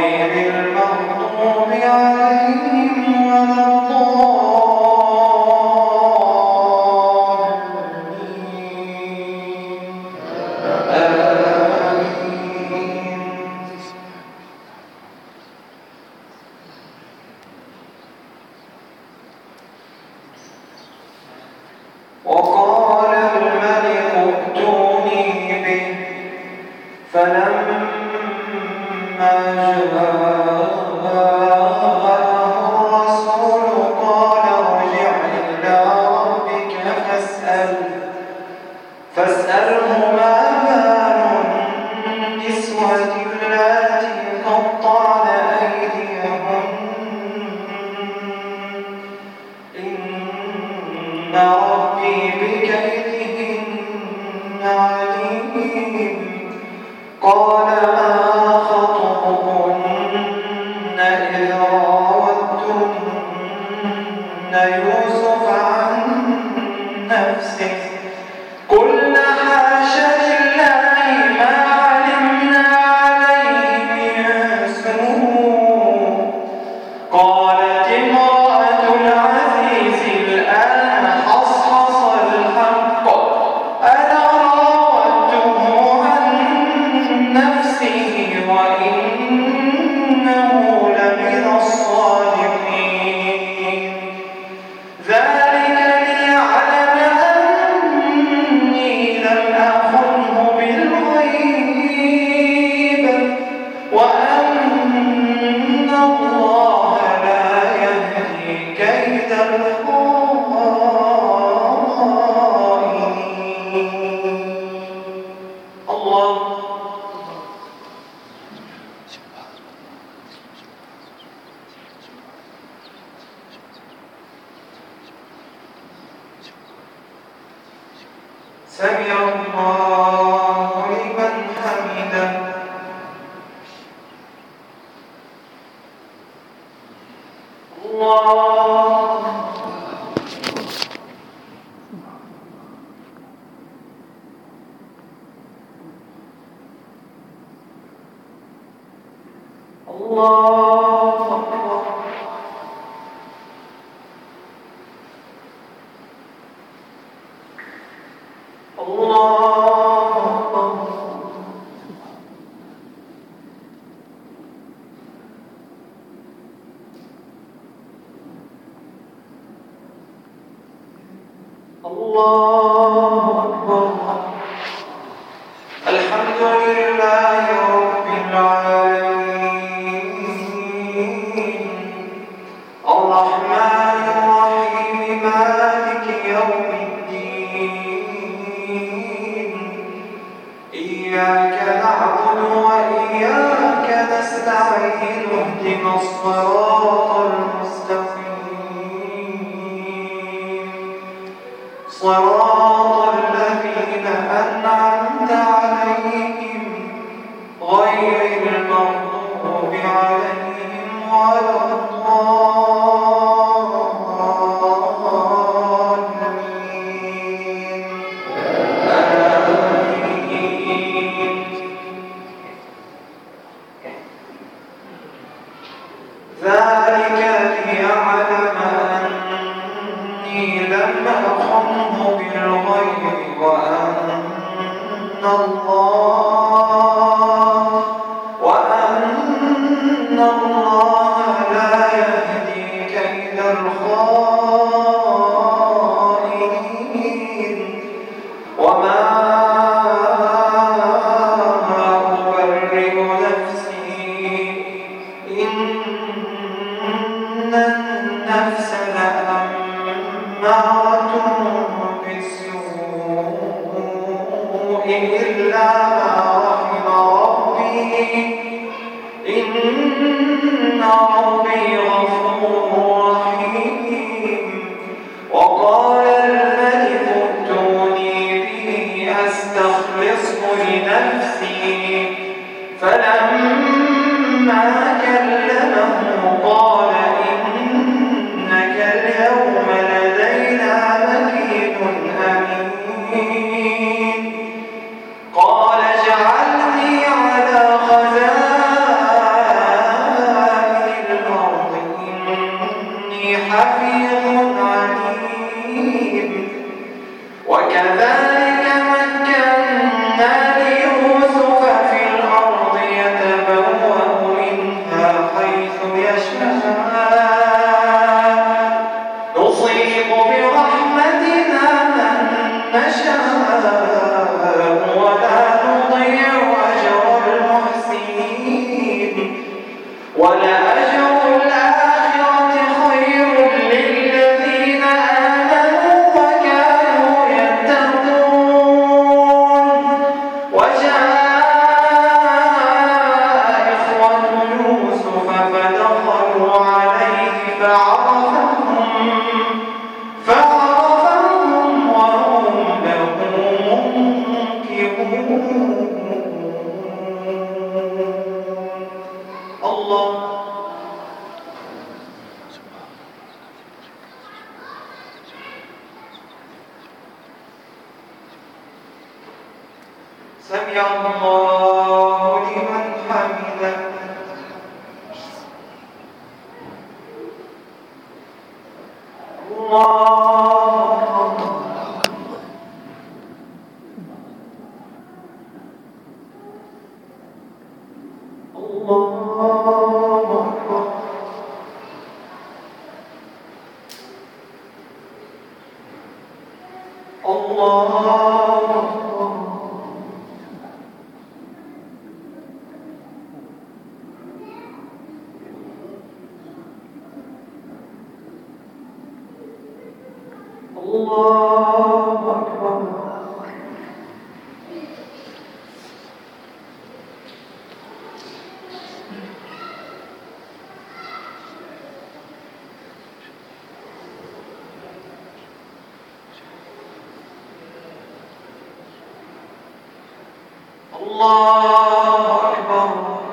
غير المغضوب عليهم ولا وقال الملك ائتوني به فلما جاءه الرسول قال ارجع إلى ربك فاسأله ما بال النسوة اللاتي قطعن أيديهن إن ربي بكيدهن عليم. قال ما خطبكن إذ راوتن يوسف عن نفسه قلنا حاش لله ما علمنا عليه من سوء. قالت امرأة العزيز الآن حصحص الحق أنا راودته عن نفسه وإنه لمن الصادقين. ذلك ليعلم أني لم أخنه بالغيب وأن الله لا يهدي كيد الخائنين. الله سمع الله لمن حمده. الله الله أكبر. الله أكبر. الله أكبر. الحمد لله رب العالمين الرحمن الرحيم مالك يوم الدين إياك نعبد وإياك نستعين اهدنا الصراط المستقيم صراط الذين أنعمت عليهم غير المغضوب عليهم ولا الضالين. آمين. ذلك ليعلم أني لم أخنه بالغيب وأن الله لا يهدي كيد الخائنين. وما أبرئ نفسي إن النفس لأمارة بالسوء إلا ما رحم ربي إن ربي غفور رحيم. وقال الملك ائتوني به أستخلصه لنفسي فلما كلمه قال إنك اليوم لدينا مكين أمين. قال اجعلني على خزائن سمع الله لمن حمده. الله أكبر. الله أكبر. الله أكبر.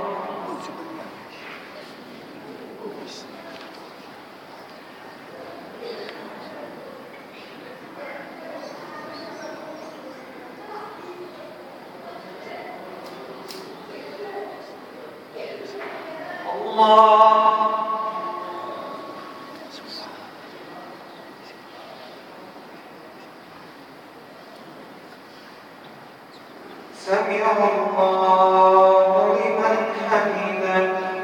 سمع الله لمن حمده.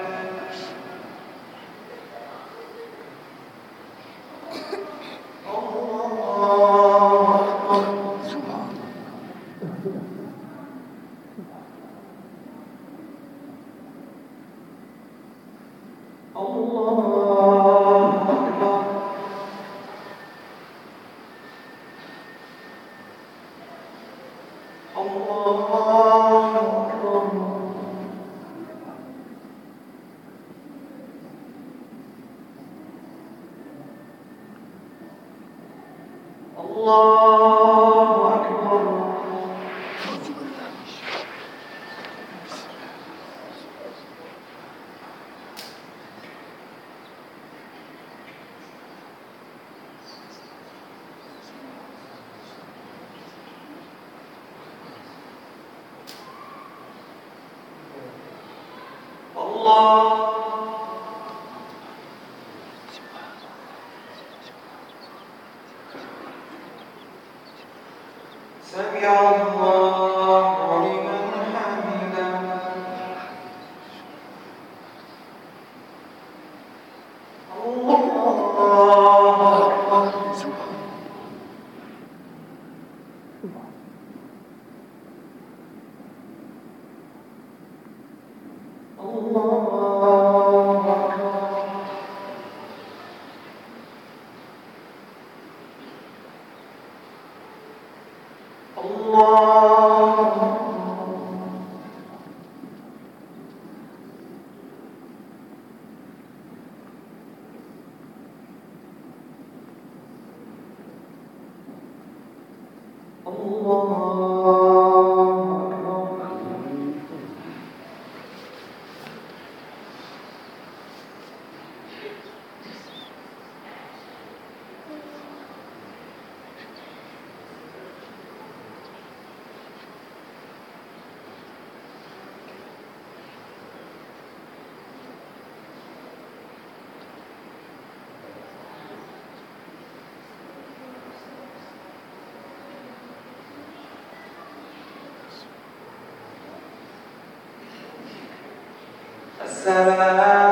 الله أكبر. سمع الله لمن حمده. الله أكبر. السلام